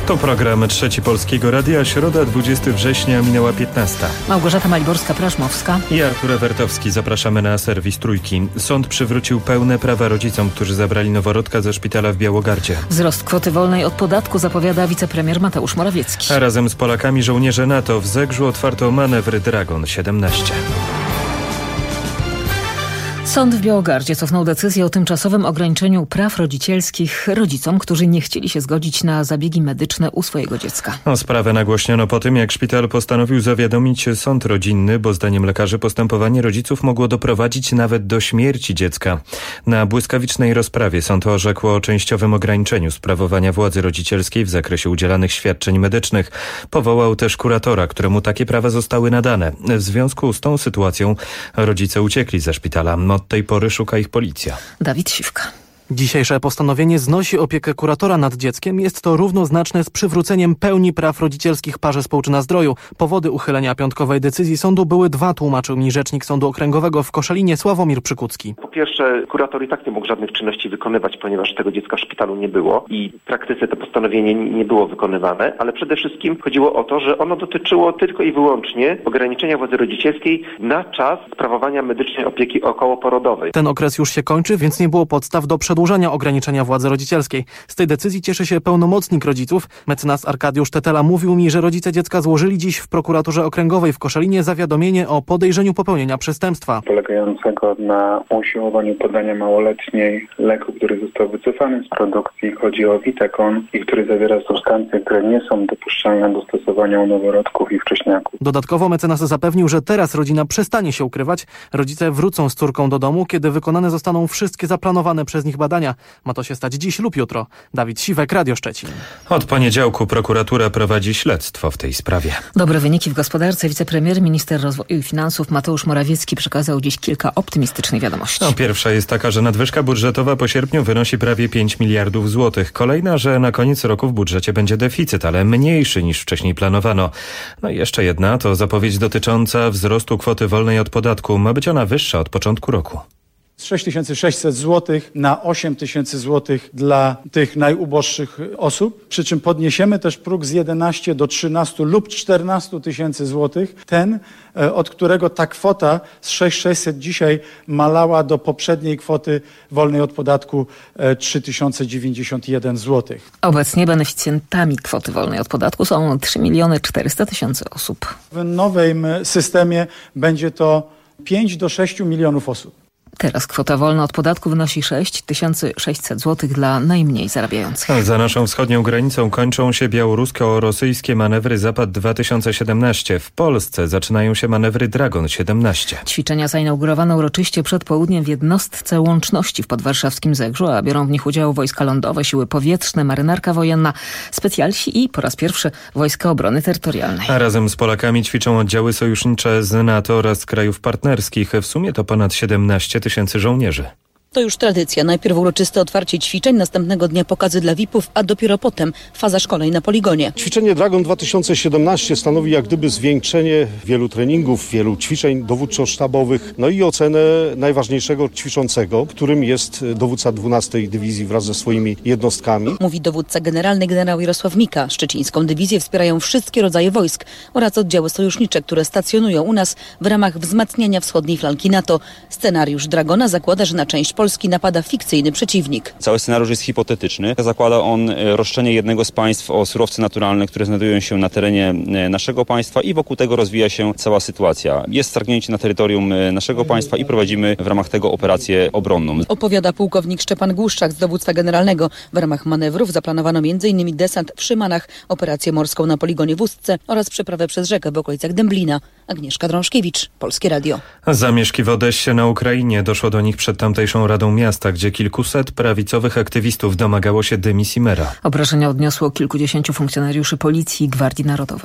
To program Trzeci Polskiego Radia. Środa, 20 września, minęła 15. Małgorzata Maliborska-Praszmowska I Artur Ewertowski. Zapraszamy na serwis Trójki. Sąd przywrócił pełne prawa rodzicom, którzy zabrali noworodka ze szpitala w Białogardzie. Wzrost kwoty wolnej od podatku zapowiada wicepremier Mateusz Morawiecki. A razem z Polakami żołnierze NATO w Zegrzu otwarto manewr Dragon 17. Sąd w Białogardzie cofnął decyzję o tymczasowym ograniczeniu praw rodzicielskich rodzicom, którzy nie chcieli się zgodzić na zabiegi medyczne u swojego dziecka. Sprawę nagłośniono po tym, jak szpital postanowił zawiadomić sąd rodzinny, bo zdaniem lekarzy postępowanie rodziców mogło doprowadzić nawet do śmierci dziecka. Na błyskawicznej rozprawie sąd orzekł o częściowym ograniczeniu sprawowania władzy rodzicielskiej w zakresie udzielanych świadczeń medycznych. Powołał też kuratora, któremu takie prawa zostały nadane. W związku z tą sytuacją rodzice uciekli ze szpitala. Od tej pory szuka ich policja. Dawid Siwka. Dzisiejsze postanowienie znosi opiekę kuratora nad dzieckiem. Jest to równoznaczne z przywróceniem pełni praw rodzicielskich parze Społczyna-Zdroju. Powody uchylenia piątkowej decyzji sądu były dwa, tłumaczył mi rzecznik Sądu Okręgowego w Koszalinie Sławomir Przykucki. Po pierwsze, kurator i tak nie mógł żadnych czynności wykonywać, ponieważ tego dziecka w szpitalu nie było i w praktyce to postanowienie nie było wykonywane, ale przede wszystkim chodziło o to, że ono dotyczyło tylko i wyłącznie ograniczenia władzy rodzicielskiej na czas sprawowania medycznej opieki okołoporodowej. Ten okres już się kończy, więc nie było podstaw do przedłużenia ograniczenia władzy rodzicielskiej. Z tej decyzji cieszy się pełnomocnik rodziców. Mecenas Arkadiusz Tetela mówił mi, że rodzice dziecka złożyli dziś w prokuraturze okręgowej w Koszalinie zawiadomienie o podejrzeniu popełnienia przestępstwa. Polegającego na usiłowaniu podania małoletniej leku, który został wycofany z produkcji. Chodzi o Witekon i który zawiera substancje, które nie są dopuszczalne do stosowania u noworodków i wcześniaków. Dodatkowo mecenas zapewnił, że teraz rodzina przestanie się ukrywać. Rodzice wrócą z córką do domu, kiedy wykonane zostaną wszystkie zaplanowane przez nich badania. Ma to się stać dziś lub jutro. Dawid Siwek, Radio Szczecin. Od poniedziałku prokuratura prowadzi śledztwo w tej sprawie. Dobre wyniki w gospodarce. Wicepremier, minister rozwoju i finansów Mateusz Morawiecki przekazał dziś kilka optymistycznych wiadomości. Pierwsza jest taka, że nadwyżka budżetowa po sierpniu wynosi prawie 5 miliardów złotych. Kolejna, że na koniec roku w budżecie będzie deficyt, ale mniejszy niż wcześniej planowano. I jeszcze jedna to zapowiedź dotycząca wzrostu kwoty wolnej od podatku. Ma być ona wyższa od początku roku. Z 6600 zł na 8000 zł dla tych najuboższych osób. Przy czym podniesiemy też próg z 11 do 13 lub 14 tysięcy złotych. Ten, od którego ta kwota z 6600 dzisiaj malała do poprzedniej kwoty wolnej od podatku 3091 zł. Obecnie beneficjentami kwoty wolnej od podatku są 3 400 000 osób. W nowym systemie będzie to 5 do 6 milionów osób. Teraz kwota wolna od podatku wynosi 6600 zł dla najmniej zarabiających. Za naszą wschodnią granicą kończą się białorusko-rosyjskie manewry Zapad 2017. W Polsce zaczynają się manewry Dragon 17. Ćwiczenia zainaugurowano uroczyście przed południem w jednostce łączności w podwarszawskim Zegrzu, a biorą w nich udział wojska lądowe, siły powietrzne, marynarka wojenna, specjalsi i po raz pierwszy Wojska Obrony Terytorialnej. A razem z Polakami ćwiczą oddziały sojusznicze z NATO oraz z krajów partnerskich. W sumie to ponad 17 000 żołnierzy. To już tradycja. Najpierw uroczyste otwarcie ćwiczeń, następnego dnia pokazy dla VIP-ów, a dopiero potem faza szkoleń na poligonie. Ćwiczenie Dragon 2017 stanowi jak gdyby zwieńczenie wielu treningów, wielu ćwiczeń dowódczo-sztabowych, i ocenę najważniejszego ćwiczącego, którym jest dowódca 12 Dywizji wraz ze swoimi jednostkami. Mówi dowódca generalny generał Jarosław Mika. Szczecińską dywizję wspierają wszystkie rodzaje wojsk oraz oddziały sojusznicze, które stacjonują u nas w ramach wzmacniania wschodniej flanki NATO. Scenariusz Dragona zakłada, że na część Polski napada fikcyjny przeciwnik. Cały scenariusz jest hipotetyczny. Zakłada on roszczenie jednego z państw o surowce naturalne, które znajdują się na terenie naszego państwa i wokół tego rozwija się cała sytuacja. Jest wtargnięcie na terytorium naszego państwa i prowadzimy w ramach tego operację obronną. Opowiada pułkownik Szczepan Głuszczak z dowództwa generalnego. W ramach manewrów zaplanowano m.in. desant w Szymanach, operację morską na poligonie w Ustce oraz przeprawę przez rzekę w okolicach Dęblina. Agnieszka Drążkiewicz, Polskie Radio. Zamieszki w Odessie na Ukrainie. Doszło do nich przed tamtejszą Radą Miasta, gdzie kilkuset prawicowych aktywistów domagało się dymisji mera. Obrażenia odniosło kilkudziesięciu funkcjonariuszy Policji i Gwardii Narodowej.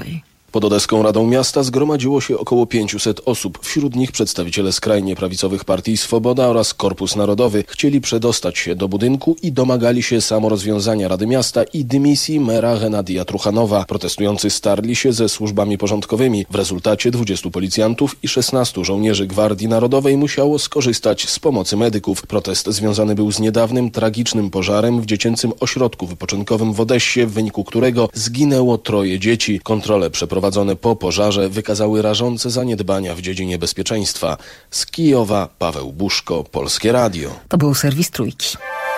Pod Odeską Radą Miasta zgromadziło się około 500 osób. Wśród nich przedstawiciele skrajnie prawicowych partii Swoboda oraz Korpus Narodowy. Chcieli przedostać się do budynku i domagali się samorozwiązania Rady Miasta i dymisji mera Genadija Truchanowa. Protestujący starli się ze służbami porządkowymi. W rezultacie 20 policjantów i 16 żołnierzy Gwardii Narodowej musiało skorzystać z pomocy medyków. Protest związany był z niedawnym tragicznym pożarem w dziecięcym ośrodku wypoczynkowym w Odessie, w wyniku którego zginęło 3 dzieci. Kontrole przeprowadzone po pożarze wykazały rażące zaniedbania w dziedzinie bezpieczeństwa. Z Kijowa Paweł Buszko, Polskie Radio. To był serwis Trójki.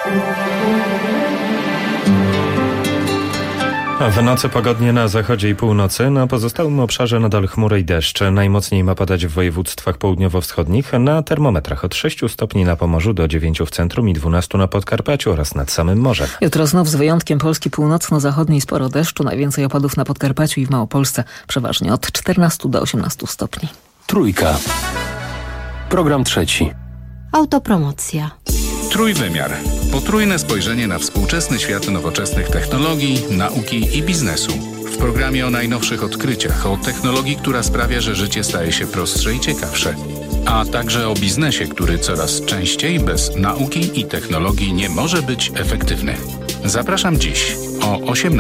W nocy pogodnie na zachodzie i północy, na pozostałym obszarze nadal chmury i deszcze. Najmocniej ma padać w województwach południowo-wschodnich, na termometrach od 6 stopni na Pomorzu do 9 w centrum i 12 na Podkarpaciu oraz nad samym morzem. Jutro znów z wyjątkiem Polski północno-zachodniej sporo deszczu, najwięcej opadów na Podkarpaciu i w Małopolsce, przeważnie od 14 do 18 stopni. Trójka. Program trzeci. Autopromocja. Trójwymiar. Potrójne spojrzenie na współczesny świat nowoczesnych technologii, nauki i biznesu. W programie o najnowszych odkryciach, o technologii, która sprawia, że życie staje się prostsze i ciekawsze. A także o biznesie, który coraz częściej bez nauki i technologii nie może być efektywny. Zapraszam dziś o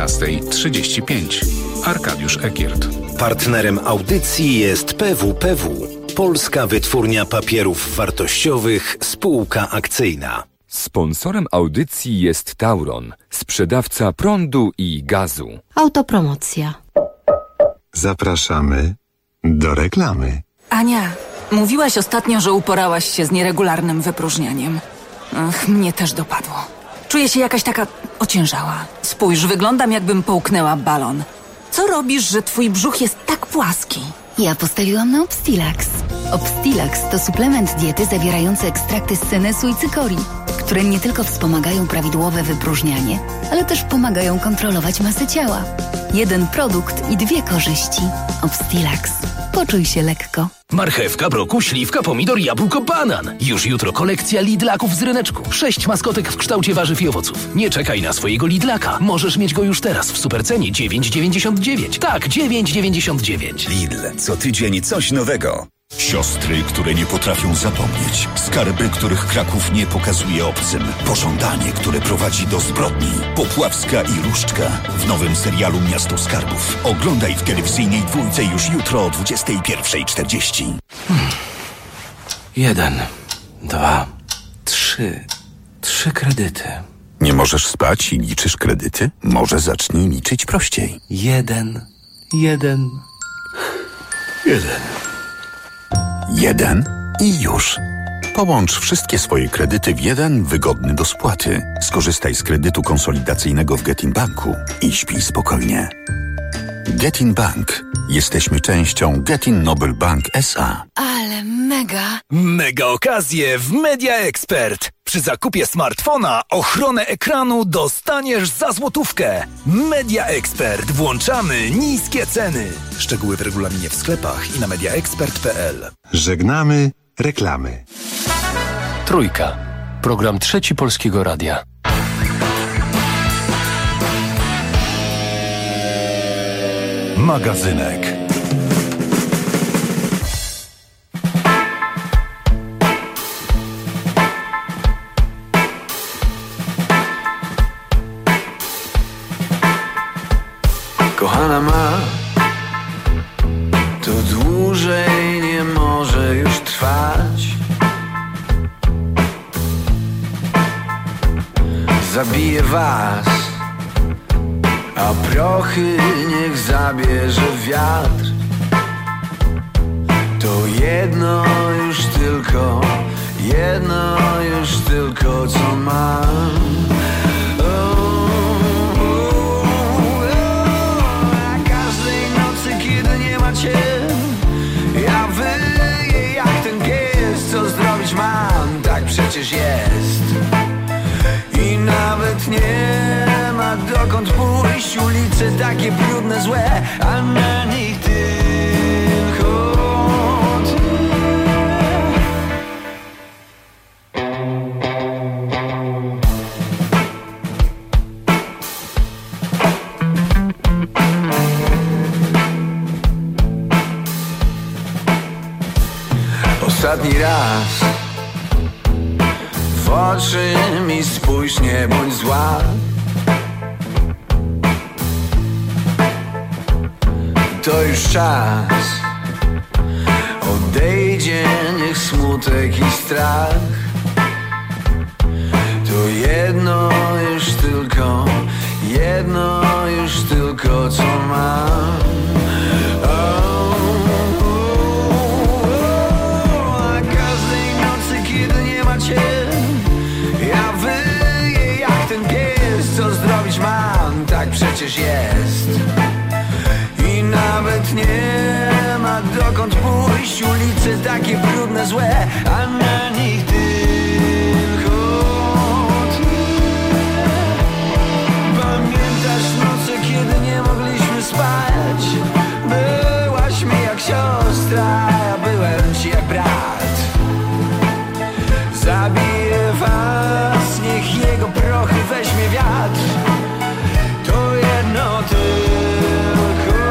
18:35. Arkadiusz Ekiert. Partnerem audycji jest PWPW. Polska Wytwórnia Papierów Wartościowych, spółka akcyjna. Sponsorem audycji jest Tauron, sprzedawca prądu i gazu. Autopromocja. Zapraszamy do reklamy. Ania, mówiłaś ostatnio, że uporałaś się z nieregularnym wypróżnianiem. Ach, mnie też dopadło. Czuję się jakaś taka ociężała. Spójrz, wyglądam, jakbym połknęła balon. Co robisz, że twój brzuch jest tak płaski? Ja postawiłam na Obstilax. Obstilax to suplement diety zawierający ekstrakty z senesu i cykorii, które nie tylko wspomagają prawidłowe wypróżnianie, ale też pomagają kontrolować masę ciała. Jeden produkt i 2 korzyści. Obstilax. Poczuj się lekko. Marchewka, brokuł, śliwka, pomidor, jabłko, banan. Już jutro kolekcja Lidlaków z ryneczku. 6 maskotek w kształcie warzyw i owoców. Nie czekaj na swojego Lidlaka. Możesz mieć go już teraz w supercenie 9,99. Tak, 9,99. Lidl. Co tydzień coś nowego. Siostry, które nie potrafią zapomnieć. Skarby, których Kraków nie pokazuje obcym. Pożądanie, które prowadzi do zbrodni. Popławska i Różdżka w nowym serialu Miasto Skarbów. Oglądaj w telewizyjnej dwójce już jutro o 21:40. 1, 2, 3. 3 kredyty. Nie możesz spać i liczysz kredyty? Może zacznij liczyć prościej. 1. 1 i już. Połącz wszystkie swoje kredyty w jeden wygodny do spłaty. Skorzystaj z kredytu konsolidacyjnego w Getin Banku i śpij spokojnie. Getin Bank. Jesteśmy częścią Getin Noble Bank S.A. Ale mega! Mega okazje w Media Expert. Przy zakupie smartfona ochronę ekranu dostaniesz za złotówkę. Media Expert. Włączamy niskie ceny. Szczegóły w regulaminie w sklepach i na mediaexpert.pl. Żegnamy reklamy. Trójka. Program trzeci Polskiego Radia. Magazynek. Kochana ma, to dłużej nie może już trwać. Zabije was, a prochy niech zabierze wiatr. To jedno już tylko co mam. A każdej nocy, kiedy nie ma cię, ja wyję jak ten pies. Co zrobić mam, tak przecież jest. I nawet nie ma dokąd pójść. Ulice takie brudne, złe, a na nich tylko ty. ostatni raz w oczy mi spójrz, nie bądź zła. To już czas, odejdzie niech smutek i strach. To jedno już tylko co mam. A każdej nocy, kiedy nie ma cię, ja wyję jak ten pies. Co zrobić mam, tak przecież jest. I nawet nie ma dokąd pójść. Ulice takie brudne, złe, a na nich tylko ty. Pamiętasz noce, kiedy nie mogliśmy spać? Byłaś mi jak siostra, ja byłem ci jak brat. Zabiję was, niech jego prochy weźmie wiatr. To jedno tylko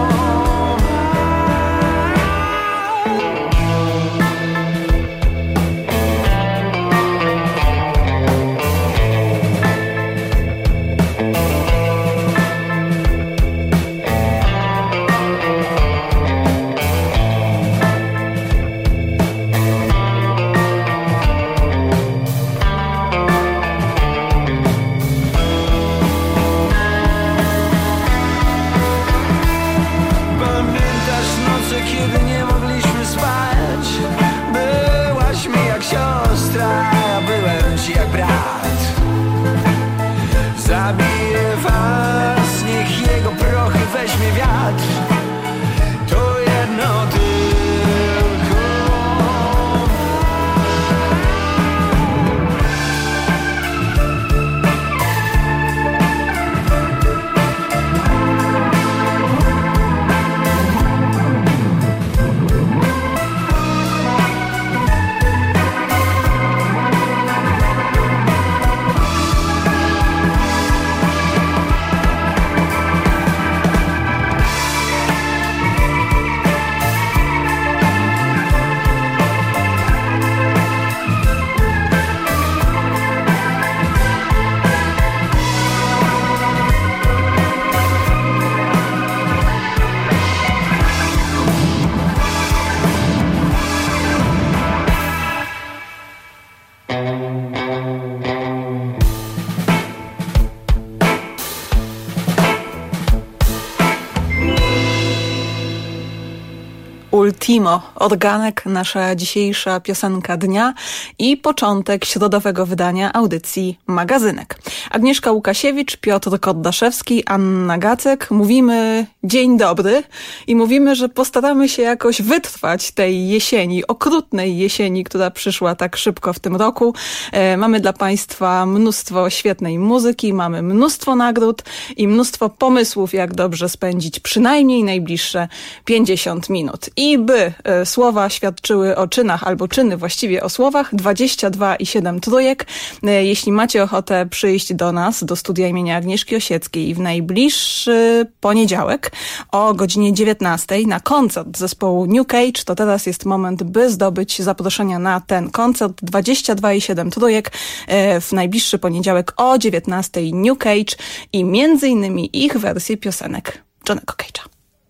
zabiję was, niech jego prochy weźmie wiatr. To jedno tylko Ultimo, organek, nasza dzisiejsza piosenka dnia i początek środowego wydania audycji Magazynek. Agnieszka Łukasiewicz, Piotr Kordaszewski, Anna Gacek. Mówimy dzień dobry i mówimy, że postaramy się jakoś wytrwać tej jesieni, okrutnej jesieni, która przyszła tak szybko w tym roku. Mamy dla Państwa mnóstwo świetnej muzyki, mamy mnóstwo nagród i mnóstwo pomysłów, jak dobrze spędzić przynajmniej najbliższe 50 minut. I by słowa świadczyły o czynach, albo czyny właściwie o słowach, 22,7 trójek. Jeśli macie ochotę przyjść do nas, do studia imienia Agnieszki Osieckiej w najbliższy poniedziałek o godzinie 19 na koncert zespołu New Cage, to teraz jest moment, by zdobyć zaproszenia na ten koncert. 22,7 trójek w najbliższy poniedziałek o 19 New Cage i między innymi ich wersje piosenek Johnego Cage'a.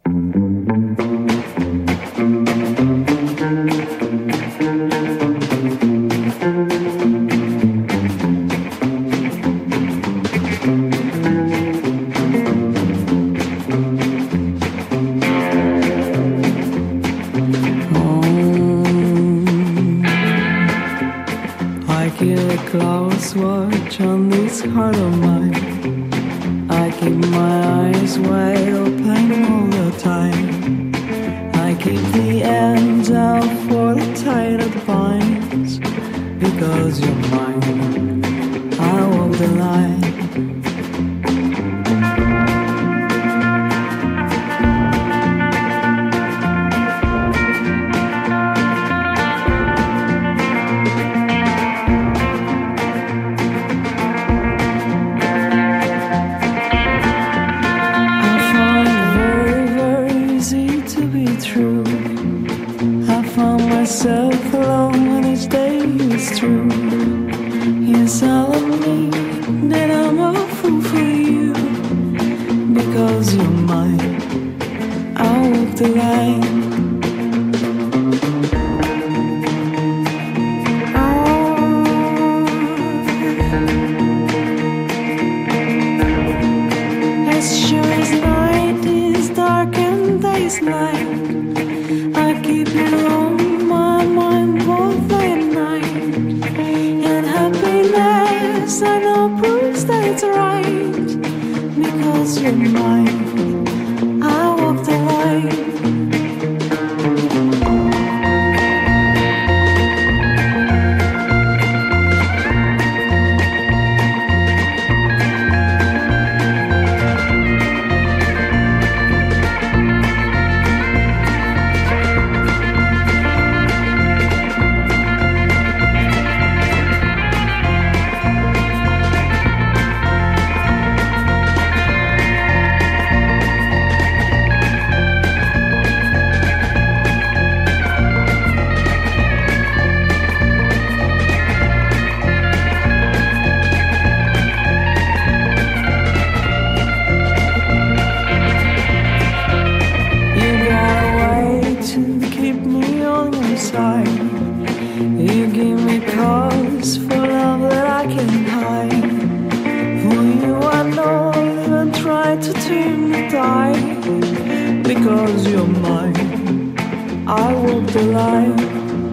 Close watch on this heart of mine. I keep my eyes wide open all the time. I keep the ends out for the tide that binds. Because you're mine, I walk the line. Myself and I'm a fool for you. Because you're mine, I walk the line. As sure as night is dark and day is light, I keep you on my mind both day and night. And happiness I know proves that it's right. Because you're mine, I walk the line. You give me cause for love that I can't hide. For you I know I'll even try to turn the tide. Because you're mine, I walk the line.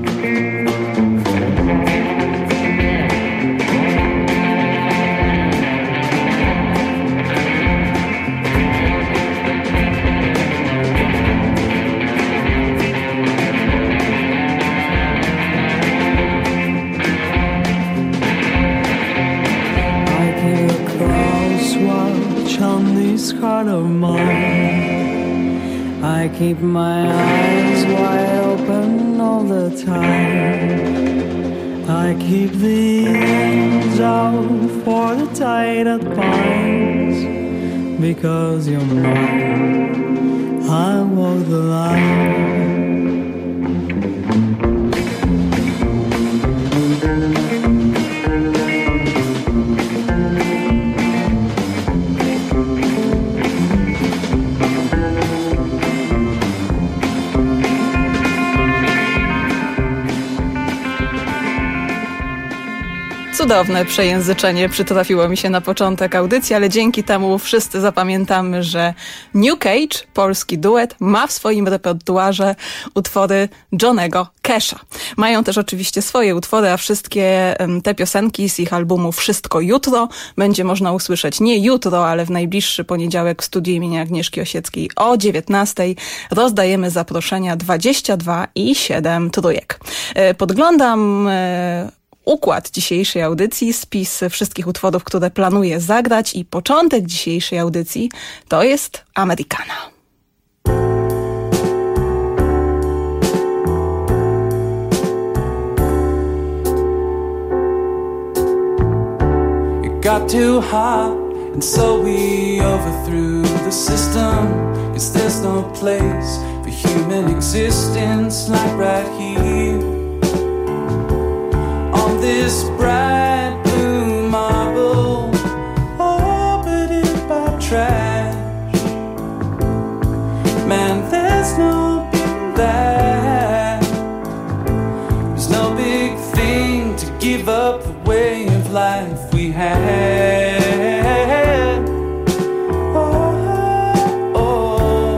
On this heart of mine, I keep my eyes wide open all the time. I keep the ends out for the tide that binds. Because you're mine, I walk the line. Cudowne przejęzyczenie przytrafiło mi się na początek audycji, ale dzięki temu wszyscy zapamiętamy, że New Cage, polski duet, ma w swoim repertuarze utwory Johnnego Casha. Mają też oczywiście swoje utwory, a wszystkie te piosenki z ich albumu Wszystko jutro będzie można usłyszeć nie jutro, ale w najbliższy poniedziałek w studiu imienia Agnieszki Osieckiej o 19:00. Rozdajemy zaproszenia 22 i 7 trójek. Podglądam układ dzisiejszej audycji, spis wszystkich utworów, które planuję zagrać i początek dzisiejszej audycji to jest Amerykana. It got too hot and so we overthrew the system, 'cause there's no place for human existence like right here. On this bright blue marble, orbited by trash. Man, there's no big that. There's no big thing to give up the way of life we had. Oh, oh.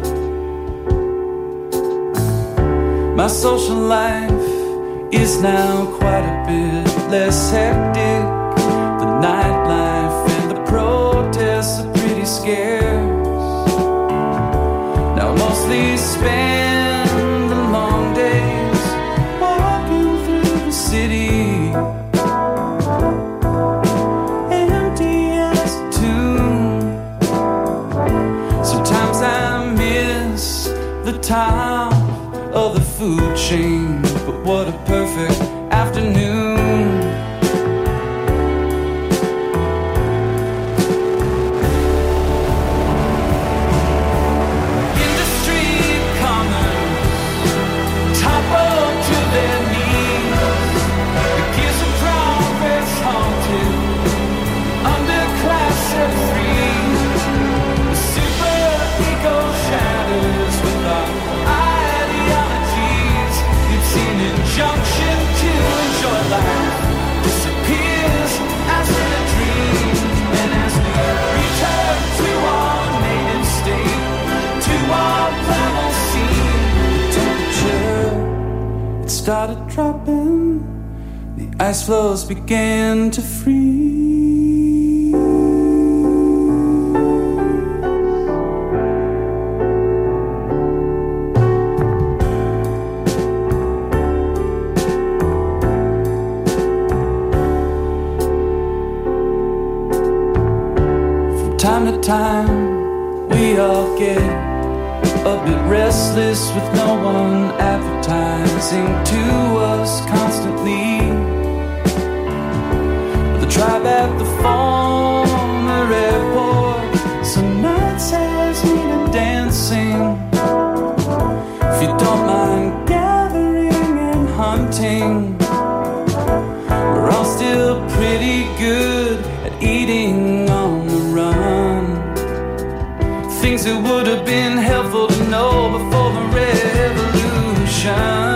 My social life is now quite a bit less hectic. The nightlife and the protests are pretty scarce. Now mostly spend the long days walking through the city, empty as a tomb. Sometimes I miss the top of the food chain, but what a perfect afternoon. Industry commerce, toppled to their knees. The kids of progress haunted, started dropping, the ice floes began to freeze. From time to time, we all get a bit restless with no one advertising to us constantly. The tribe at the former airport, some nights has me dancing. If you don't mind gathering and hunting, we're all still pretty good at eating on the run. Things that would have been helpful to know before the revolution.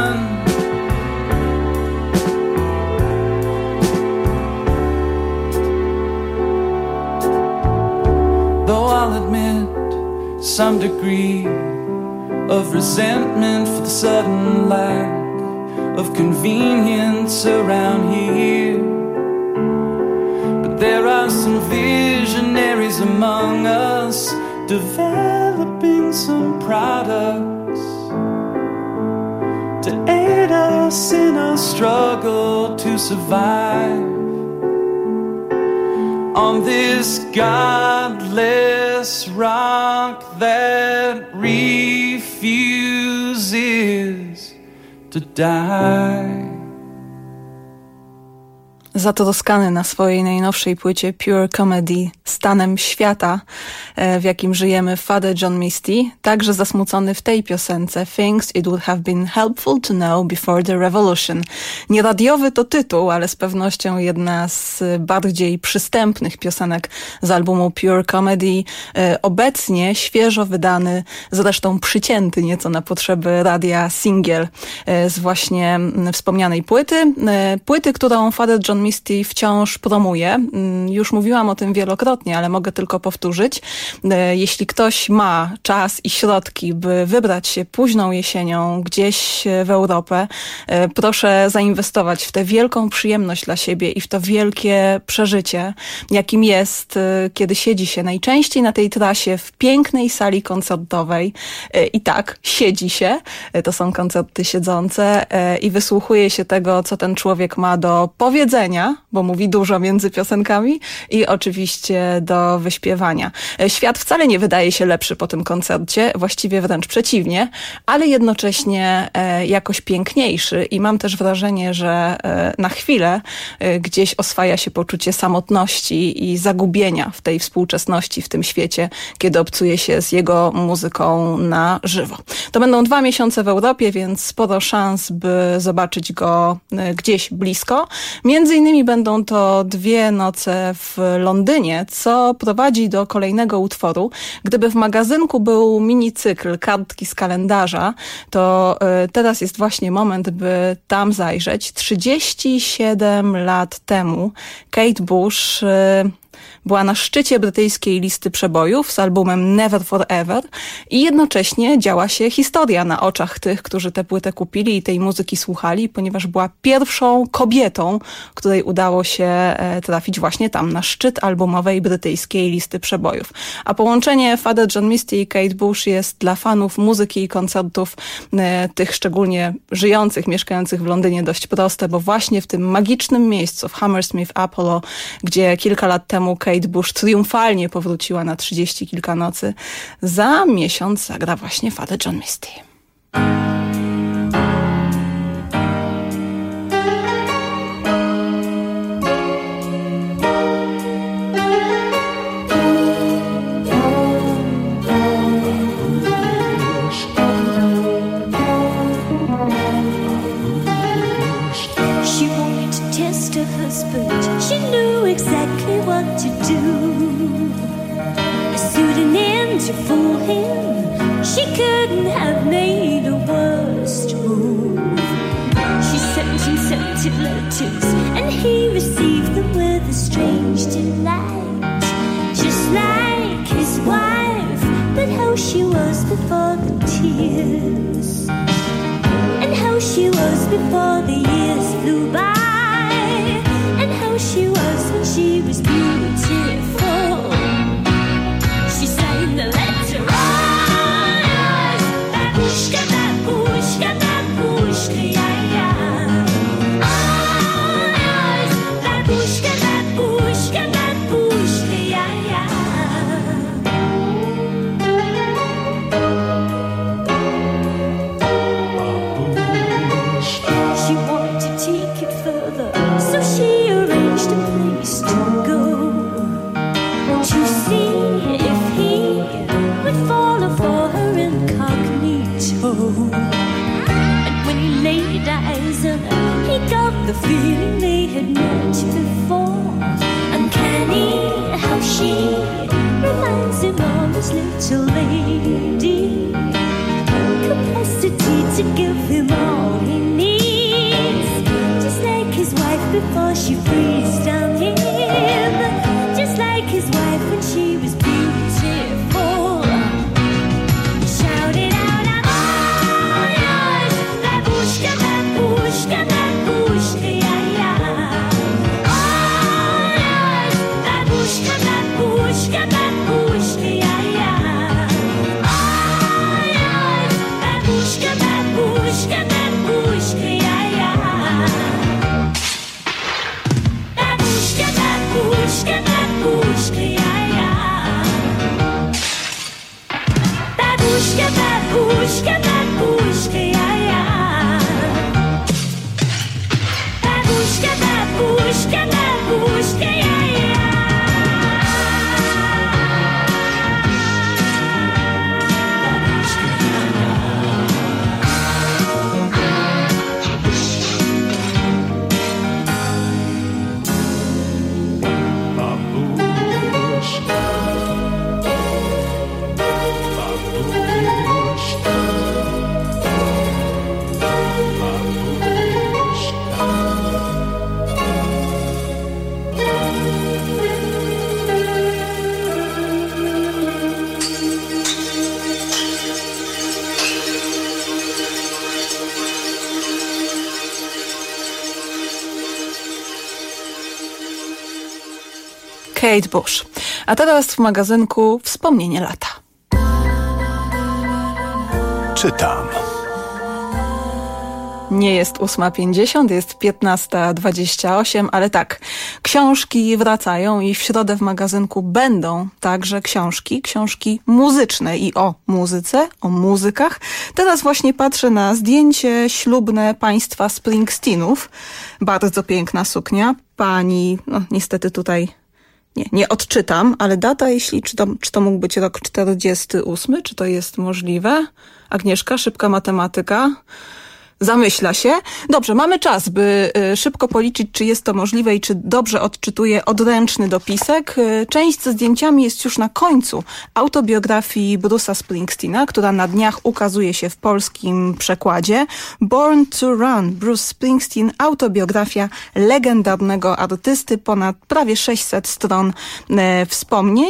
Though I'll admit some degree of resentment for the sudden lack of convenience around here, but there are some visionaries among us developing some products to aid us in our struggle to survive on this godless rock that refuses to die. Zatroskany na swojej najnowszej płycie Pure Comedy stanem świata, w jakim żyjemy, Father John Misty, także zasmucony w tej piosence Things It Would Have Been Helpful to Know Before the Revolution. Nieradiowy to tytuł, ale z pewnością jedna z bardziej przystępnych piosenek z albumu Pure Comedy, obecnie świeżo wydany, zresztą przycięty nieco na potrzeby radia singiel z właśnie wspomnianej płyty, którą Father John Misty wciąż promuje. Już mówiłam o tym wielokrotnie, ale mogę tylko powtórzyć. Jeśli ktoś ma czas i środki, by wybrać się późną jesienią gdzieś w Europę, proszę zainwestować w tę wielką przyjemność dla siebie i w to wielkie przeżycie, jakim jest, kiedy siedzi się najczęściej na tej trasie w pięknej sali koncertowej i tak, siedzi się, to są koncerty siedzące i wysłuchuje się tego, co ten człowiek ma do powiedzenia, bo mówi dużo między piosenkami i oczywiście do wyśpiewania. Świat wcale nie wydaje się lepszy po tym koncercie, właściwie wręcz przeciwnie, ale jednocześnie jakoś piękniejszy i mam też wrażenie, że na chwilę gdzieś oswaja się poczucie samotności i zagubienia w tej współczesności, w tym świecie, kiedy obcuje się z jego muzyką na żywo. To będą 2 miesiące w Europie, więc sporo szans, by zobaczyć go gdzieś blisko. Między innymi będą to 2 noce w Londynie, co prowadzi do kolejnego utworu. Gdyby w magazynku był minicykl Kartki z kalendarza, to teraz jest właśnie moment, by tam zajrzeć. 37 lat temu Kate Bush była na szczycie brytyjskiej listy przebojów z albumem Never Forever i jednocześnie działa się historia na oczach tych, którzy tę płytę kupili i tej muzyki słuchali, ponieważ była pierwszą kobietą, której udało się trafić właśnie tam, na szczyt albumowej brytyjskiej listy przebojów. A połączenie Father John Misty i Kate Bush jest dla fanów muzyki i koncertów, tych szczególnie żyjących, mieszkających w Londynie, dość proste, bo właśnie w tym magicznym miejscu, w Hammersmith Apollo, gdzie kilka lat temu Kate Bush triumfalnie powróciła na 30 kilka nocy, za miesiąc zagra właśnie Father John Misty. She wanted to test her husband. She knew exactly what to do. Suiting to fool him, she couldn't have made a worse move. She sent him scented letters, and he received them with a strange delight. Just like his wife, but how she was before the tears, and how she was was before the years flew by, and how she was when she was beautiful. She sang the letter R's, babushka, babushka, babushka, yeah, yeah. R's, babushka, babushka, babushka, yeah, yeah. She wanted to take it further, so she arranged a place to go, to see if he would follow for her incognito. And when he laid eyes on her, he got the feeling they had met before. Uncanny how she reminds him of his little lady, capacity to give him all he needs, just like his wife before she freezed down him, just like his wife when she was beautiful. Shout it out, I'm all yours, babushka, babushka, babushka, yeah, yeah. All yours, babushka, babushka, babushka, yeah, yeah. All yours, babushka, babushka, babushka, yeah, yeah. Babushka, babushka, babushka, yeah, yeah. Babushka, babushka, babushka, yeah, yeah. Babushka, babushka, babushka, yeah, yeah. Kate Bush. A teraz w magazynku Wspomnienie lata. Czytam. Nie jest 8:50, jest 15:28, ale tak, książki wracają i w środę w magazynku będą także książki muzyczne i o muzyce, o muzykach. Teraz właśnie patrzę na zdjęcie ślubne państwa Springsteenów. Bardzo piękna suknia. Pani, no niestety tutaj nie odczytam, ale data, czy to mógł być rok 48, czy to jest możliwe? Agnieszka, szybka matematyka. Zamyśla się. Dobrze, mamy czas, by szybko policzyć, czy jest to możliwe i czy dobrze odczytuję odręczny dopisek. Część ze zdjęciami jest już na końcu autobiografii Bruce'a Springsteena, która na dniach ukazuje się w polskim przekładzie. Born to Run, Bruce Springsteen, autobiografia legendarnego artysty, ponad prawie 600 stron wspomnień.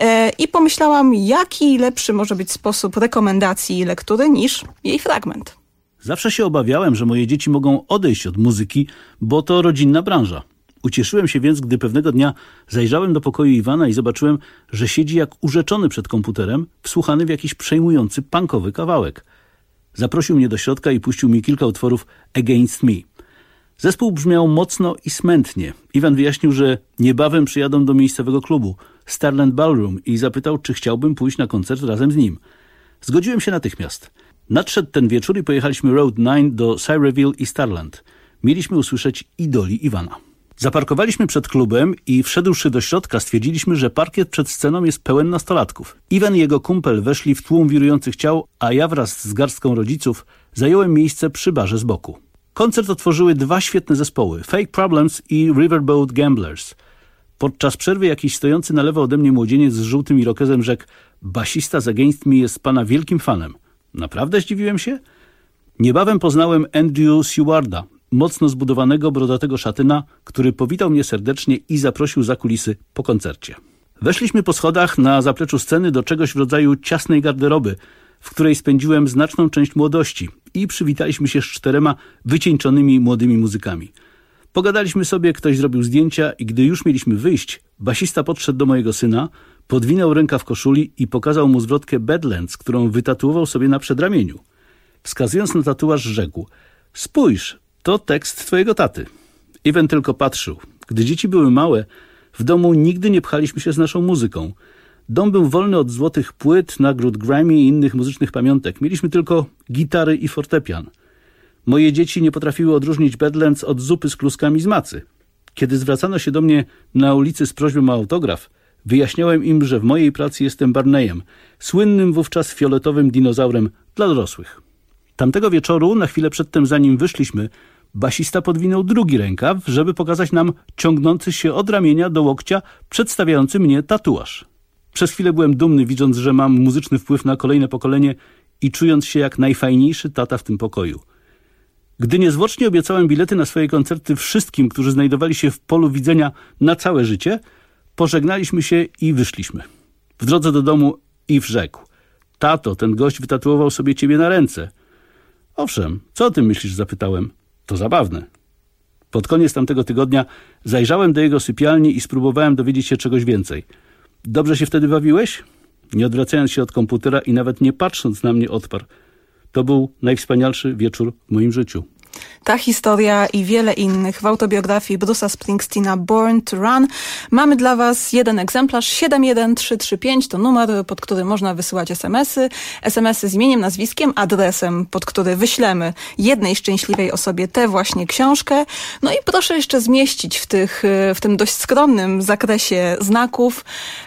I pomyślałam, jaki lepszy może być sposób rekomendacji lektury niż jej fragment. Zawsze się obawiałem, że moje dzieci mogą odejść od muzyki, bo to rodzinna branża. Ucieszyłem się więc, gdy pewnego dnia zajrzałem do pokoju Iwana i zobaczyłem, że siedzi jak urzeczony przed komputerem, wsłuchany w jakiś przejmujący punkowy kawałek. Zaprosił mnie do środka i puścił mi kilka utworów Against Me. Zespół brzmiał mocno i smętnie. Iwan wyjaśnił, że niebawem przyjadą do miejscowego klubu Starland Ballroom i zapytał, czy chciałbym pójść na koncert razem z nim. Zgodziłem się natychmiast. Nadszedł ten wieczór i pojechaliśmy Road 9 do Cyreville i Starland. Mieliśmy usłyszeć idoli Iwana. Zaparkowaliśmy przed klubem i wszedłszy do środka stwierdziliśmy, że parkiet przed sceną jest pełen nastolatków. Iwan i jego kumpel weszli w tłum wirujących ciał, a ja wraz z garstką rodziców zająłem miejsce przy barze z boku. Koncert otworzyły dwa świetne zespoły, Fake Problems i Riverboat Gamblers. Podczas przerwy jakiś stojący na lewo ode mnie młodzieniec z żółtym irokezem rzekł: basista z Against Me jest pana wielkim fanem. Naprawdę zdziwiłem się? Niebawem poznałem Andrew Sewarda, mocno zbudowanego, brodatego szatyna, który powitał mnie serdecznie i zaprosił za kulisy po koncercie. Weszliśmy po schodach na zapleczu sceny do czegoś w rodzaju ciasnej garderoby, w której spędziłem znaczną część młodości i przywitaliśmy się z 4 wycieńczonymi młodymi muzykami. Pogadaliśmy sobie, ktoś zrobił zdjęcia i gdy już mieliśmy wyjść, basista podszedł do mojego syna, podwinął rękaw koszuli i pokazał mu zwrotkę Badlands, którą wytatuował sobie na przedramieniu. Wskazując na tatuaż, rzekł: spójrz, to tekst twojego taty. Iwan tylko patrzył. Gdy dzieci były małe, w domu nigdy nie pchaliśmy się z naszą muzyką. Dom był wolny od złotych płyt, nagród Grammy i innych muzycznych pamiątek. Mieliśmy tylko gitary i fortepian. Moje dzieci nie potrafiły odróżnić Badlands od zupy z kluskami z macy. Kiedy zwracano się do mnie na ulicy z prośbą o autograf, wyjaśniałem im, że w mojej pracy jestem Barneyem, słynnym wówczas fioletowym dinozaurem dla dorosłych. Tamtego wieczoru, na chwilę przedtem, zanim wyszliśmy, basista podwinął drugi rękaw, żeby pokazać nam ciągnący się od ramienia do łokcia, przedstawiający mnie tatuaż. Przez chwilę byłem dumny, widząc, że mam muzyczny wpływ na kolejne pokolenie i czując się jak najfajniejszy tata w tym pokoju. Gdy niezwłocznie obiecałem bilety na swoje koncerty wszystkim, którzy znajdowali się w polu widzenia na całe życie, pożegnaliśmy się i wyszliśmy. W drodze do domu Yves rzekł: tato, ten gość wytatuował sobie ciebie na ręce. Owszem, co o tym myślisz? Zapytałem. To zabawne. Pod koniec tamtego tygodnia zajrzałem do jego sypialni i spróbowałem dowiedzieć się czegoś więcej. Dobrze się wtedy bawiłeś? Nie odwracając się od komputera i nawet nie patrząc na mnie, odparł: to był najwspanialszy wieczór w moim życiu. Ta historia i wiele innych w autobiografii Bruce'a Springsteena Born to Run. Mamy dla Was jeden egzemplarz. 71335 to numer, pod który można wysyłać SMS-y. SMS-y z imieniem, nazwiskiem, adresem, pod który wyślemy jednej szczęśliwej osobie tę właśnie książkę. No i proszę jeszcze zmieścić w tym dość skromnym zakresie znaków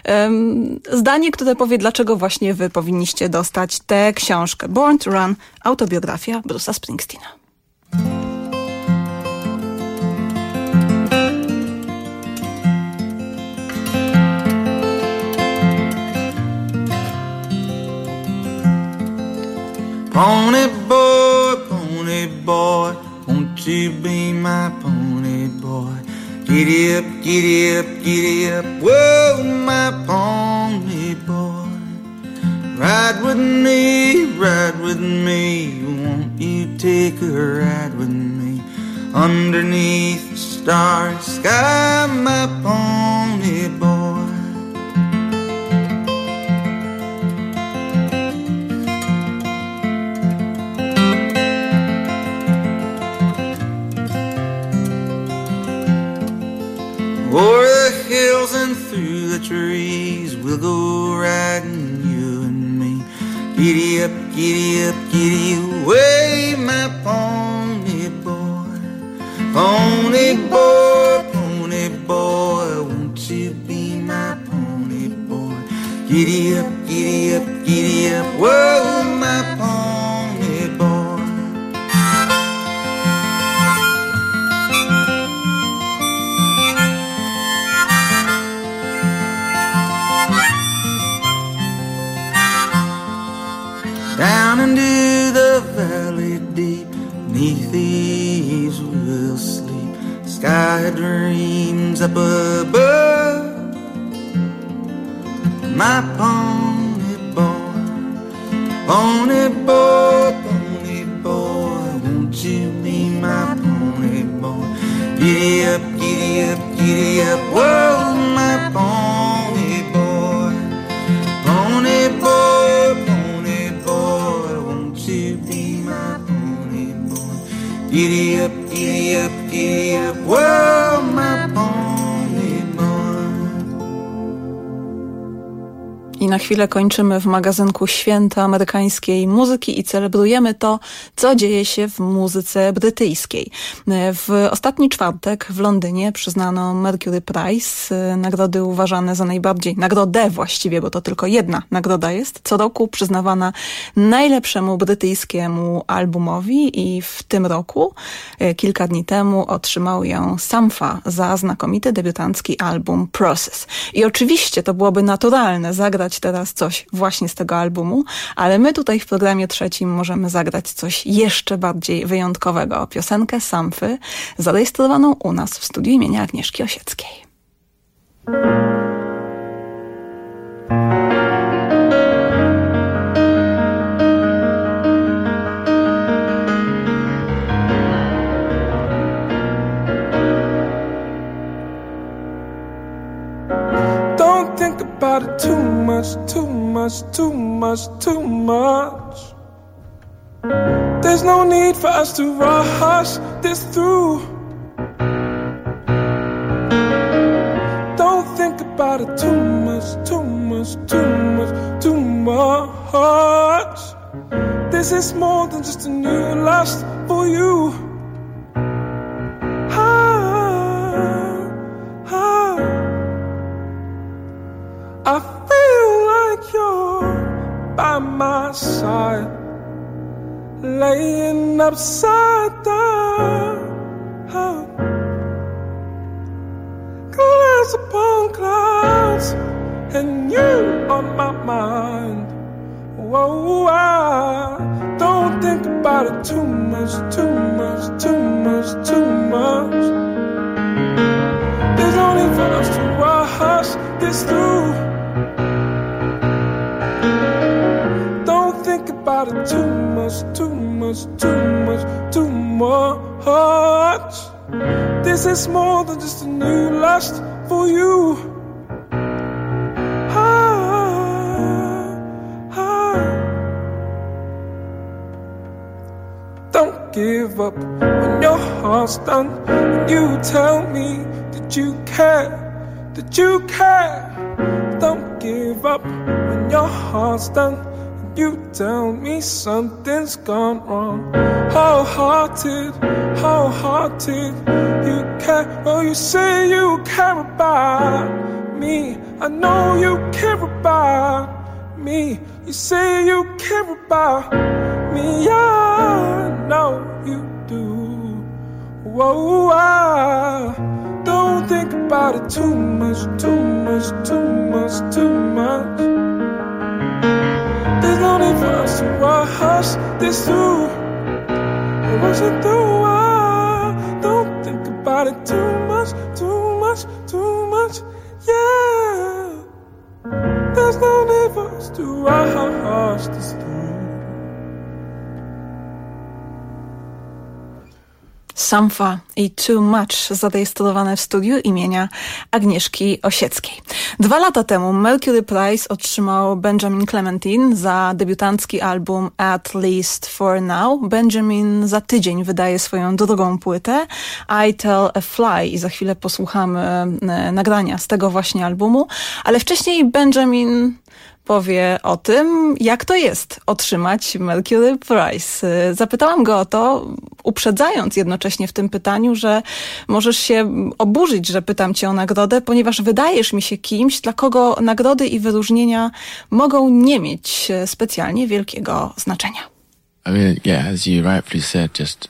zdanie, które powie, dlaczego właśnie Wy powinniście dostać tę książkę. Born to Run, autobiografia Bruce'a Springsteena. Pony boy, won't you be my pony boy? Giddy up, giddy up, giddy up, whoa, my pony boy. Ride with me, won't you take a ride with me? Underneath the starry sky, my pony boy. O'er the hills and through the trees, we'll go riding, you and me. Giddy up, giddy up, giddy away, my pony boy. Pony boy, won't you be my pony boy? Giddy up, giddy up, giddy up, whoa, my pony boy. Down into the valley deep, neath the eaves we'll sleep. Sky dreams up above, my pony boy. Pony boy, won't you be my pony boy? Giddy up, giddy up, giddy up, whoa, my pony boy. Pony boy, won't you be my pony boy? Giddy up, giddy up, giddy up, whoa, my pony boy. I na chwilę kończymy w magazynku Święta Amerykańskiej Muzyki i celebrujemy to, co dzieje się w muzyce brytyjskiej. W ostatni czwartek w Londynie przyznano Mercury Prize, nagrody uważane za nagrodę właściwie, bo to tylko jedna nagroda jest, co roku przyznawana najlepszemu brytyjskiemu albumowi i w tym roku, kilka dni temu, otrzymał ją Sampha za znakomity debiutancki album Process. I oczywiście to byłoby naturalne zagrać teraz coś właśnie z tego albumu, ale my tutaj w programie trzecim możemy zagrać coś jeszcze bardziej wyjątkowego. Piosenkę Samphy zarejestrowaną u nas w studiu imienia Agnieszki Osieckiej. think about it too much, too much, too much, too much. There's no need for us to rush this through. Don't think about it too much, too much, too much, too much. This is more than just a new lust for you. I feel like you're by my side, laying upside down. Clouds upon clouds, and you on my mind. Whoa, I don't think about it too much, too much, too much, too much. There's no need for us to rush this through. Don't think about it too much, too much, too much, too much. This is more than just a new lust for you. Don't give up when your heart's done. When you tell me that you care, that you care. Don't give up when your heart's done. When you tell me something's gone wrong. Wholehearted, wholehearted, you care. Oh, you say you care about me. I know you care about me. You say you care about me. I know you do. Whoa, I don't think about it too much, too much, too much, too much. There's no need for us to rush this through. Rush it through. I don't think about it too much, too much, too much. Yeah. There's no need for us to rush this through. Sampha i Too Much zarejestrowane w studiu imienia Agnieszki Osieckiej. 2 lata temu Mercury Prize otrzymał Benjamin Clementine za debiutancki album At Least For Now. Benjamin za tydzień wydaje swoją drugą płytę I Tell a Fly i za chwilę posłuchamy nagrania z tego właśnie albumu, ale wcześniej Benjamin powie o tym, jak to jest otrzymać Mercury Prize. Zapytałam go o to, uprzedzając jednocześnie w tym pytaniu, że możesz się oburzyć, że pytam cię o nagrodę, ponieważ wydajesz mi się kimś, dla kogo nagrody i wyróżnienia mogą nie mieć specjalnie wielkiego znaczenia. I mean, yeah, as you rightfully said just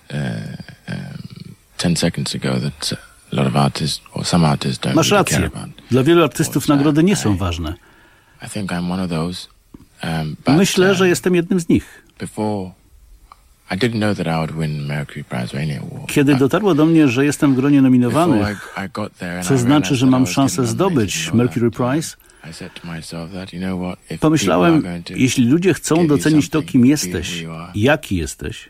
10 seconds ago, that a lot of artists, or some artists don't Masz really care rację. about. Dla wielu artystów nagrody nie są ważne. I think I'm one of those. But, Myślę, że jestem jednym z nich. Before, I didn't know that I would win Mercury Prize or any award. Kiedy dotarło do mnie, że jestem w gronie nominowanych, co znaczy, że mam szansę zdobyć Mercury Prize, pomyślałem, jeśli ludzie chcą docenić to, kim jesteś, jaki jesteś,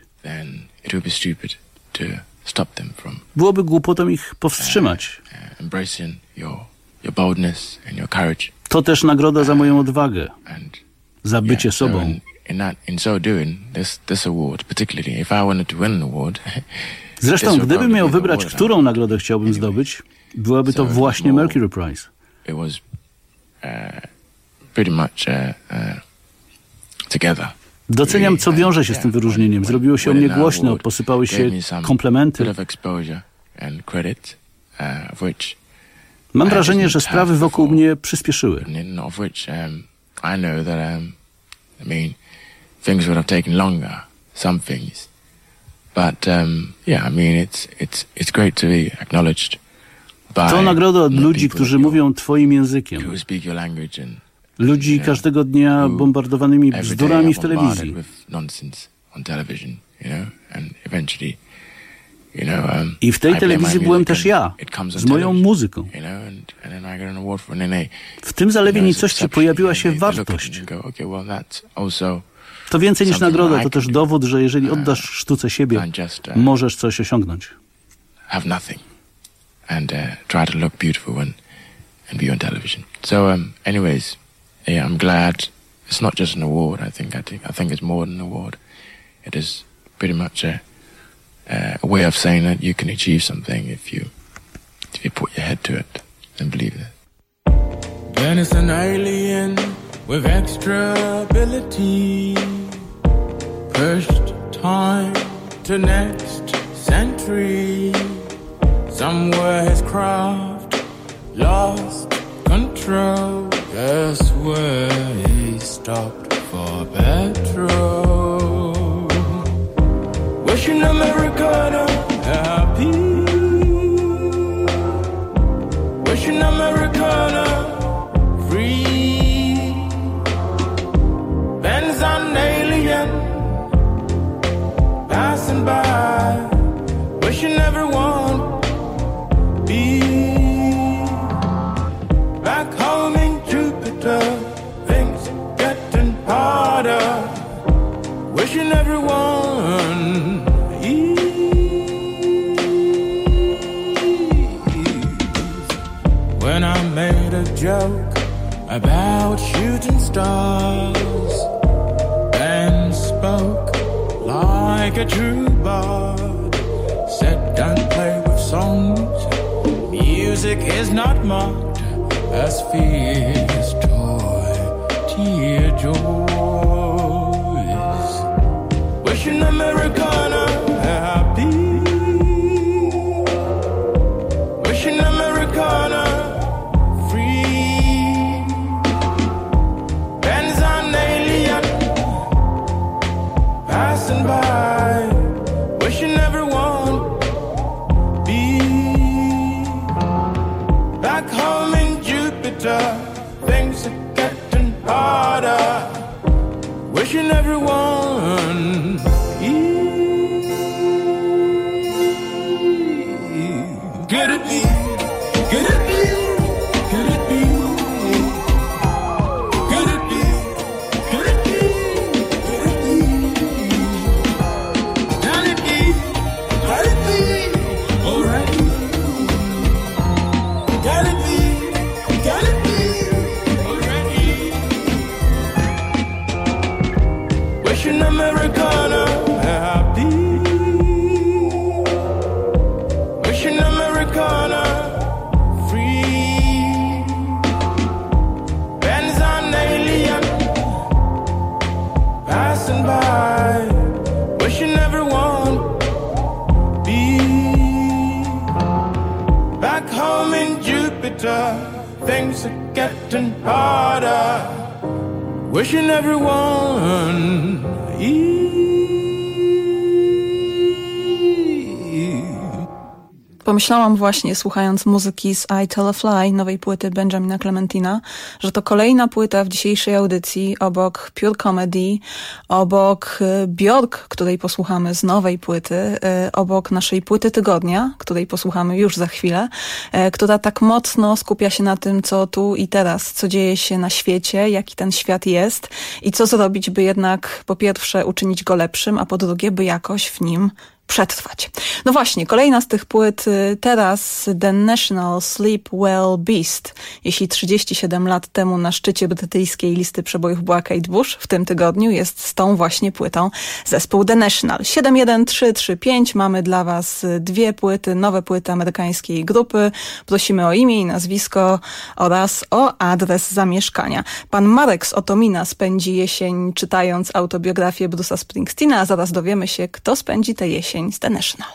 byłoby głupotą ich powstrzymać. To też nagroda za moją odwagę, za bycie sobą. Zresztą, gdybym miał wybrać, którą nagrodę chciałbym zdobyć, byłaby to właśnie Mercury Prize. Doceniam, co wiąże się z tym wyróżnieniem. Zrobiło się o mnie głośno, posypały się komplementy. Mam wrażenie, że sprawy wokół mnie przyspieszyły. Things would have taken longer, some things. But yeah, I mean, it's great to be acknowledged by to nagroda od ludzi, którzy mówią twoim językiem. Ludzi każdego dnia bombardowanymi bzdurami w telewizji. I w tej telewizji byłem też ja, z moją muzyką. W tym zalewie nicości pojawiła się wartość. To więcej niż nagroda, to też dowód, że jeżeli oddasz sztuce siebie, możesz coś osiągnąć. and view on television. So, anyways, yeah, I'm glad it's not just an award. I think it's more than an award. It is pretty much a way of saying that you can achieve something if you put your head to it and believe it. Then it's an alien with extra ability, pushed time to next century. Somewhere his craft lost control. That's where he stopped for petrol. Wishing Americana happy, wishing Americana free. Ben's an alien passing by, wishing everyone be back home in Jupiter. Things getting harder, wishing everyone when I made a joke about shooting stars and spoke like a true bard, said don't play with songs, music is not marked as fear's toy, tear joys, wishing Americana happy, wishing Americana by, wishing everyone be back home in Jupiter. Things are getting harder, wishing everyone could it be, could it be, could it be, could it be, could it be, could it be, can it be, can it be, alright, can it be, already, wishing Americana happy, wishing Americana free. Ben's an alien passing by, wishing everyone be back home in Jupiter. Things are getting harder, wishing everyone Pomyślałam właśnie, słuchając muzyki z I Tell a Fly, nowej płyty Benjamina Clementina, że to kolejna płyta w dzisiejszej audycji, obok Pure Comedy, obok Björk, której posłuchamy z nowej płyty, obok naszej płyty tygodnia, której posłuchamy już za chwilę, która tak mocno skupia się na tym, co tu i teraz, co dzieje się na świecie, jaki ten świat jest i co zrobić, by jednak po pierwsze uczynić go lepszym, a po drugie, by jakoś w nim przetrwać. No właśnie, kolejna z tych płyt teraz The National Sleep Well Beast. Jeśli 37 lat temu na szczycie brytyjskiej listy przebojów była Kate Bush, w tym tygodniu jest z tą właśnie płytą zespół The National. 71335, mamy dla Was dwie płyty, nowe płyty amerykańskiej grupy. Prosimy o imię i nazwisko oraz o adres zamieszkania. Pan Marek z Otomina spędzi jesień czytając autobiografię Bruce'a Springsteena, a zaraz dowiemy się, kto spędzi tę jesień z The National.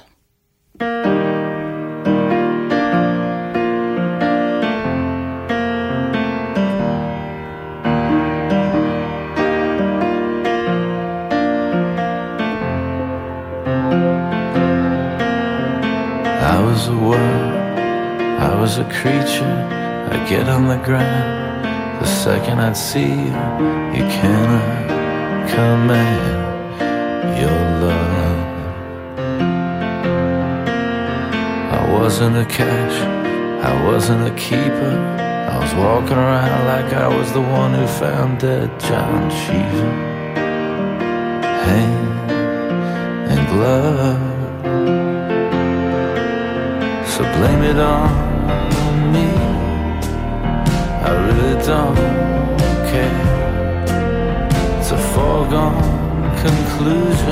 I was a world, I was a creature, I'd get on the ground the second I'd see you. You cannot command your love. I wasn't a catch, I wasn't a keeper. I was walking around like I was the one who found dead John Cheever. Hand and glove. So blame it on me. I really don't care. It's a foregone conclusion.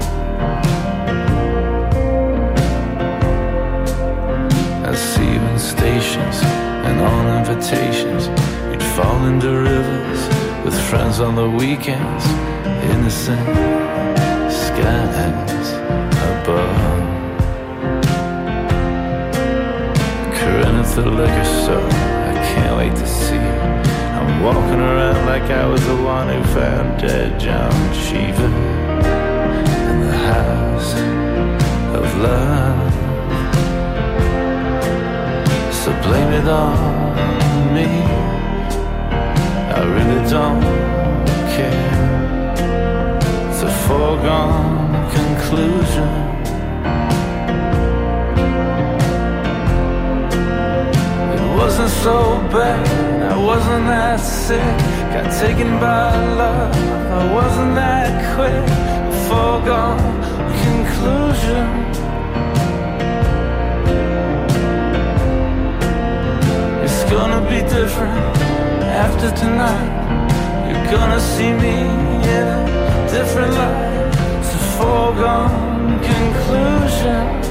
I see you in stations and on invitations. You'd fall into rivers with friends on the weekends. Innocent skies above. Corinne at the liquor store, I can't wait to see you. I'm walking around like I was the one who found dead John Cheever in the house of love. So blame it on me, I really don't care. It's a foregone conclusion. It wasn't so bad, I wasn't that sick. Got taken by love, I wasn't that quick. A foregone conclusion. It's gonna be different after tonight. You're gonna see me in a different light. It's a foregone conclusion.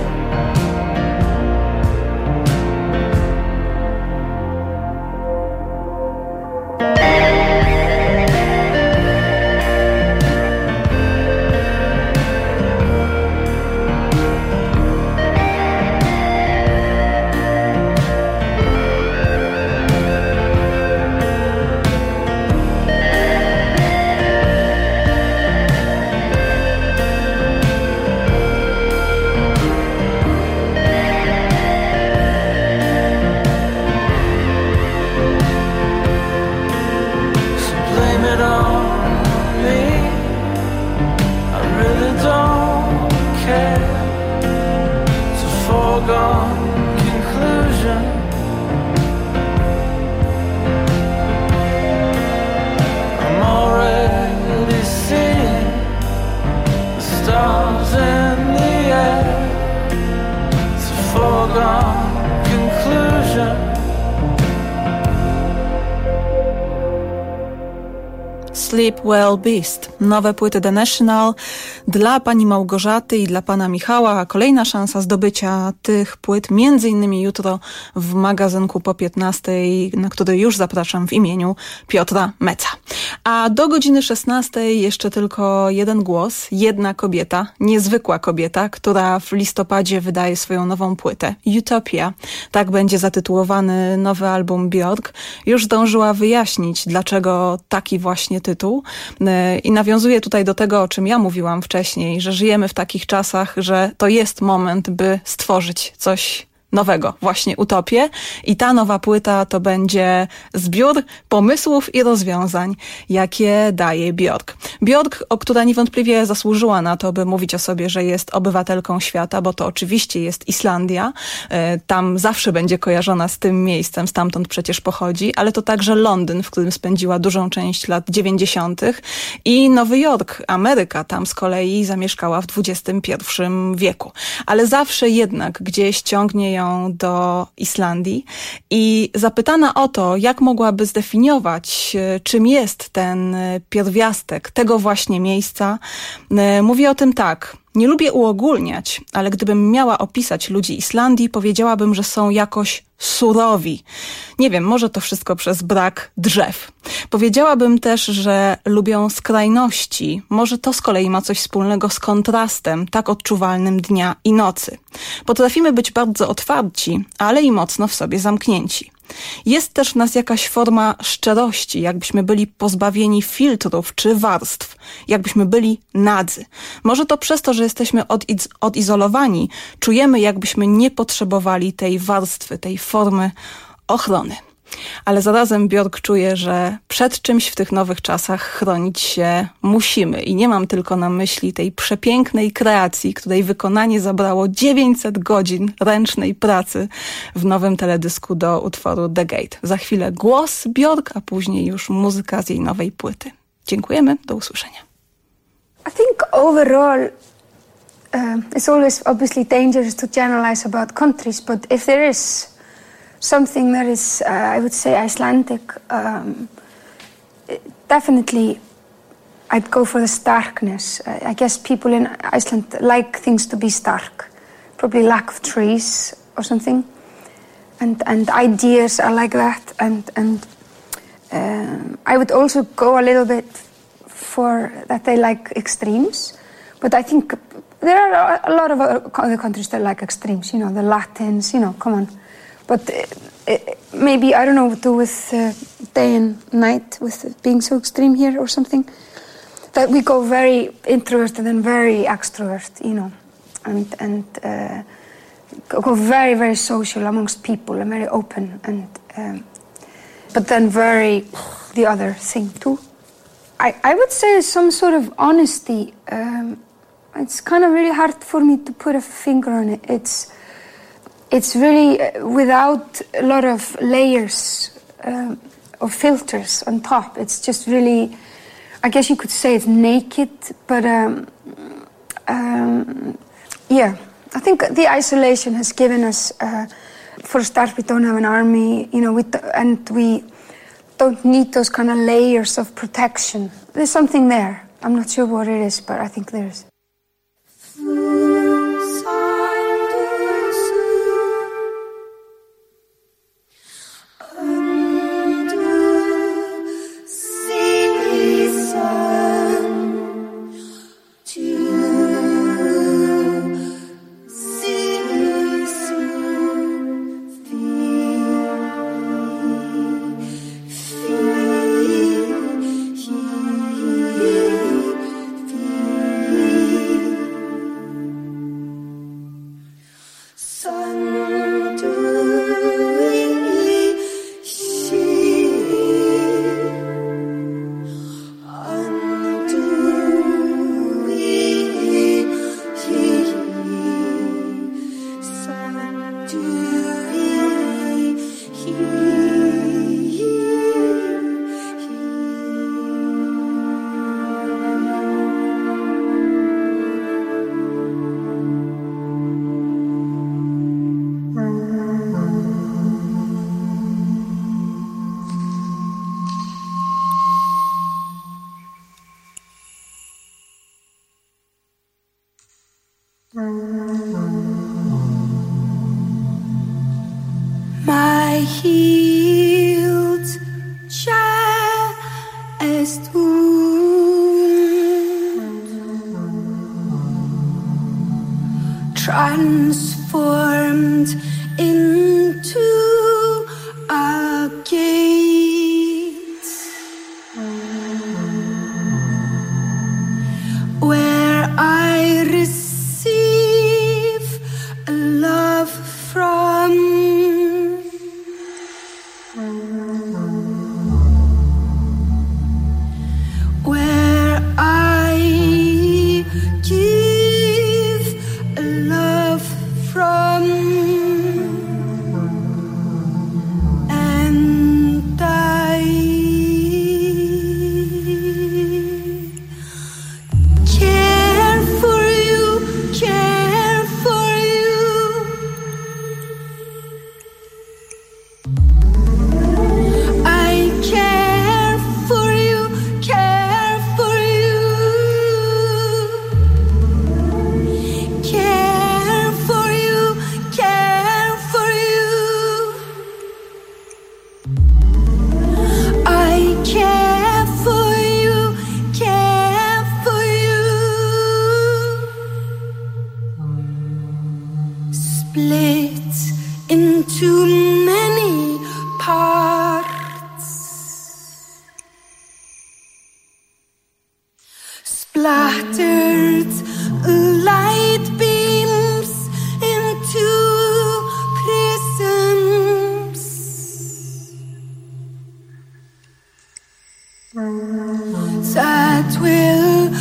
Sleep Well Beast. Nowe płyty The National dla pani Małgorzaty i dla pana Michała. Kolejna szansa zdobycia tych płyt, między innymi jutro w magazynku po 15, na który już zapraszam w imieniu Piotra Meca. A do godziny 16 jeszcze tylko jeden głos, jedna kobieta, niezwykła kobieta, która w listopadzie wydaje swoją nową płytę. Utopia. Tak będzie zatytułowany nowy album Björk. Już zdążyła wyjaśnić, dlaczego taki właśnie tytuł. I nawiązuje tutaj do tego, o czym ja mówiłam wcześniej, że żyjemy w takich czasach, że to jest moment, by stworzyć coś nowego, właśnie utopię. I ta nowa płyta to będzie zbiór pomysłów i rozwiązań, jakie daje Björk. Björk, która niewątpliwie zasłużyła na to, by mówić o sobie, że jest obywatelką świata, bo to oczywiście jest Islandia. Tam zawsze będzie kojarzona z tym miejscem, stamtąd przecież pochodzi, ale to także Londyn, w którym spędziła dużą część lat 90. i Nowy Jork, Ameryka, tam z kolei zamieszkała w XXI wieku. Ale zawsze jednak gdzieś ciągnie ją do Islandii i zapytana o to, jak mogłaby zdefiniować, czym jest ten pierwiastek tego właśnie miejsca, mówi o tym tak. Nie lubię uogólniać, ale gdybym miała opisać ludzi Islandii, powiedziałabym, że są jakoś surowi. Nie wiem, może to wszystko przez brak drzew. Powiedziałabym też, że lubią skrajności. Może to z kolei ma coś wspólnego z kontrastem tak odczuwalnym dnia i nocy. Potrafimy być bardzo otwarci, ale i mocno w sobie zamknięci. Jest też w nas jakaś forma szczerości, jakbyśmy byli pozbawieni filtrów czy warstw, jakbyśmy byli nadzy. Może to przez to, że jesteśmy odizolowani, czujemy, jakbyśmy nie potrzebowali tej warstwy, tej formy ochrony. Ale zarazem Björk czuje, że przed czymś w tych nowych czasach chronić się musimy. I nie mam tylko na myśli tej przepięknej kreacji, której wykonanie zabrało 900 godzin ręcznej pracy w nowym teledysku do utworu The Gate. Za chwilę głos Björk, a później już muzyka z jej nowej płyty. Dziękujemy, do usłyszenia. I think overall it's always obviously dangerous to generalize about countries, but if there is something that is, I would say, Icelandic. Definitely, I'd go for the starkness. I guess people in Iceland like things to be stark. Probably lack of trees or something. And ideas are like that. And I would also go a little bit for that they like extremes. But I think there are a lot of other countries that like extremes. You know, the Latins, you know, come on. But maybe, I don't know, do with day and night, with being so extreme here or something. That we go very introvert and then very extrovert, you know, and go very, very social amongst people and very open, and but then very the other thing too. I would say some sort of honesty. It's kind of really hard for me to put a finger on it. It's really without a lot of layers or filters on top. It's just really, I guess you could say it's naked, but yeah. I think the isolation has given us, for a start, we don't have an army, you know, and we don't need those kind of layers of protection. There's something there. I'm not sure what it is, but I think there is. My healed chest wound transformed into a gate where I receive love from. Where I give love from, and I care for you, care for you. I care for you, care for you. Care for you, care for you. I care for you, care for you. Split into many parts, splattered light beams into prisms that will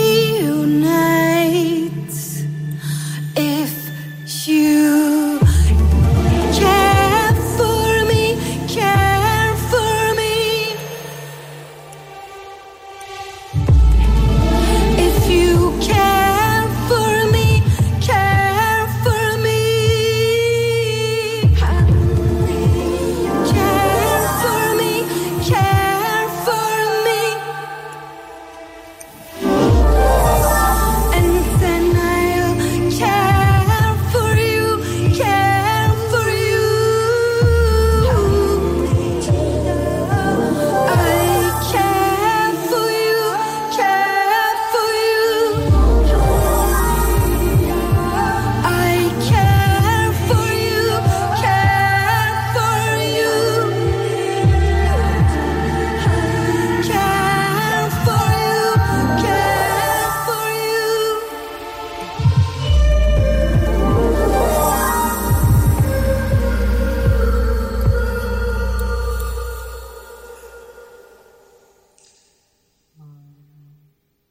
reunite if you care for me, care for me. If you care for me, care for me.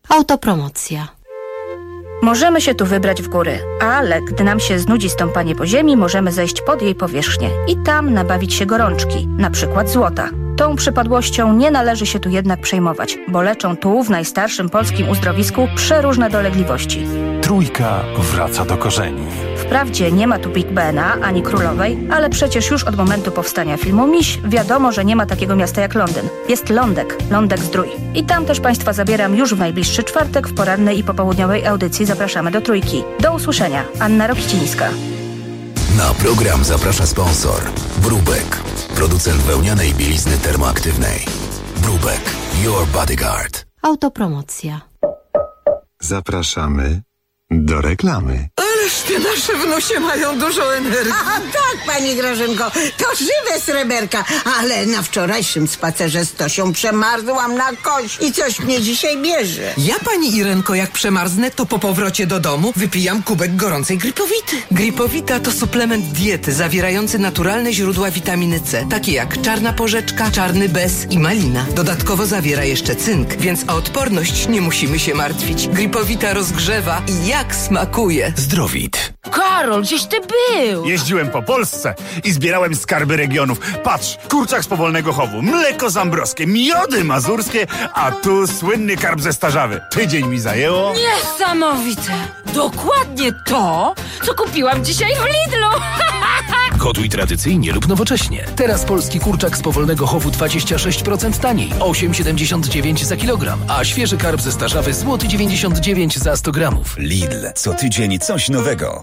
Autopromocja. Możemy się tu wybrać w góry, ale gdy nam się znudzi stąpanie po ziemi, możemy zejść pod jej powierzchnię i tam nabawić się gorączki, na przykład złota. Tą przypadłością nie należy się tu jednak przejmować, bo leczą tu w najstarszym polskim uzdrowisku przeróżne dolegliwości. Trójka wraca do korzeni. Wprawdzie nie ma tu Big Bena ani Królowej, ale przecież już od momentu powstania filmu Miś wiadomo, że nie ma takiego miasta jak Londyn. Jest Lądek Zdrój. I tam też Państwa zabieram już w najbliższy czwartek w porannej i popołudniowej audycji. Zapraszamy do Trójki. Do usłyszenia. Anna Rokicińska. Na program zaprasza sponsor Brubek, producent wełnianej bielizny termoaktywnej. Brubek, your bodyguard. Autopromocja. Zapraszamy do reklamy. Ależ te nasze wnusie mają dużo energii. A tak, pani Grażynko, to żywe sreberka, ale na wczorajszym spacerze z Tosią przemarzłam na kość i coś mnie dzisiaj bierze. Ja, pani Irenko, jak przemarznę, to po powrocie do domu wypijam kubek gorącej Gripowity. Gripowita to suplement diety zawierający naturalne źródła witaminy C, takie jak czarna porzeczka, czarny bez i malina. Dodatkowo zawiera jeszcze cynk, więc o odporność nie musimy się martwić. Gripowita rozgrzewa i jak smakuje. Zdrowit. Karol, gdzieś ty był? Jeździłem po Polsce i zbierałem skarby regionów. Patrz, kurczak z Powolnego Chowu, mleko zambrowskie, miody mazurskie, a tu słynny karp ze Starzawy. Tydzień mi zajęło. Niesamowite! Dokładnie to, co kupiłam dzisiaj w Lidlu. Gotuj tradycyjnie lub nowocześnie. Teraz polski kurczak z Powolnego Chowu 26% taniej, 8,79 za kilogram, a świeży karp ze Starzawy złoty 99 za 100 gramów. Lidl. Co tydzień coś nowego.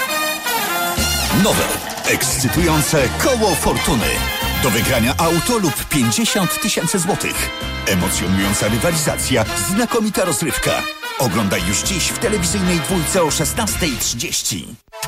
Nowe, ekscytujące koło fortuny. Do wygrania auto lub 50 000 złotych. Emocjonująca rywalizacja, znakomita rozrywka. Oglądaj już dziś w telewizyjnej dwójce o 16:30.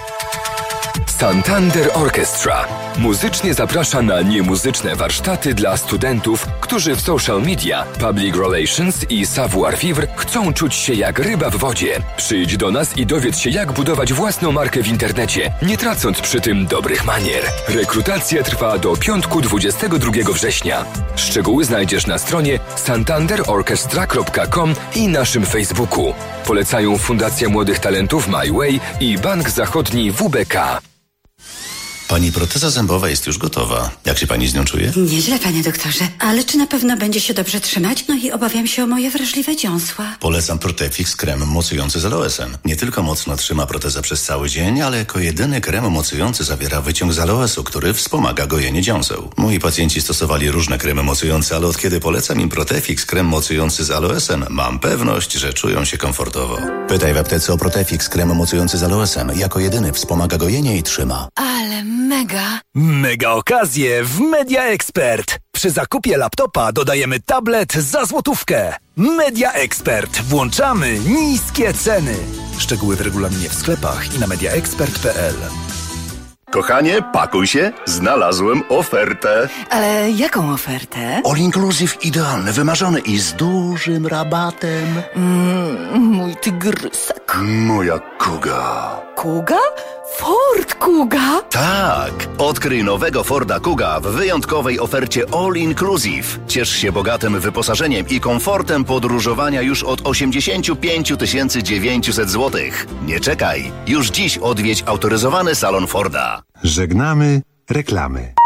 Santander Orchestra muzycznie zaprasza na niemuzyczne warsztaty dla studentów, którzy w social media, public relations i savoir-vivre chcą czuć się jak ryba w wodzie. Przyjdź do nas i dowiedz się, jak budować własną markę w internecie, nie tracąc przy tym dobrych manier. Rekrutacja trwa do piątku 22 września. Szczegóły znajdziesz na stronie santanderorchestra.com i naszym Facebooku. Polecają Fundacja Młodych Talentów My Way i Bank Zachodni WBK. Pani proteza zębowa jest już gotowa. Jak się pani z nią czuje? Nieźle, panie doktorze. Ale czy na pewno będzie się dobrze trzymać? No i obawiam się o moje wrażliwe dziąsła. Polecam Protefix krem mocujący z aloesem. Nie tylko mocno trzyma protezę przez cały dzień, ale jako jedyny krem mocujący zawiera wyciąg z aloesu, który wspomaga gojenie dziąseł. Moi pacjenci stosowali różne kremy mocujące, ale od kiedy polecam im Protefix krem mocujący z aloesem, mam pewność, że czują się komfortowo. Pytaj w aptece o Protefix krem mocujący z aloesem. Jako jedyny wspomaga gojenie i trzyma. Ale mega. Mega okazje w Media Expert. Przy zakupie laptopa dodajemy tablet za złotówkę. Media Expert. Włączamy niskie ceny. Szczegóły w regulaminie w sklepach i na mediaexpert.pl. Kochanie, pakuj się, znalazłem ofertę. Ale jaką ofertę? All inclusive idealny, wymarzony i z dużym rabatem. Mój tygrysek. Moja Kuga. Kuga? Ford Kuga? Tak, odkryj nowego Forda Kuga w wyjątkowej ofercie All Inclusive. Ciesz się bogatym wyposażeniem i komfortem podróżowania już od 85 900 zł. Nie czekaj, już dziś odwiedź autoryzowany salon Forda. Żegnamy reklamy.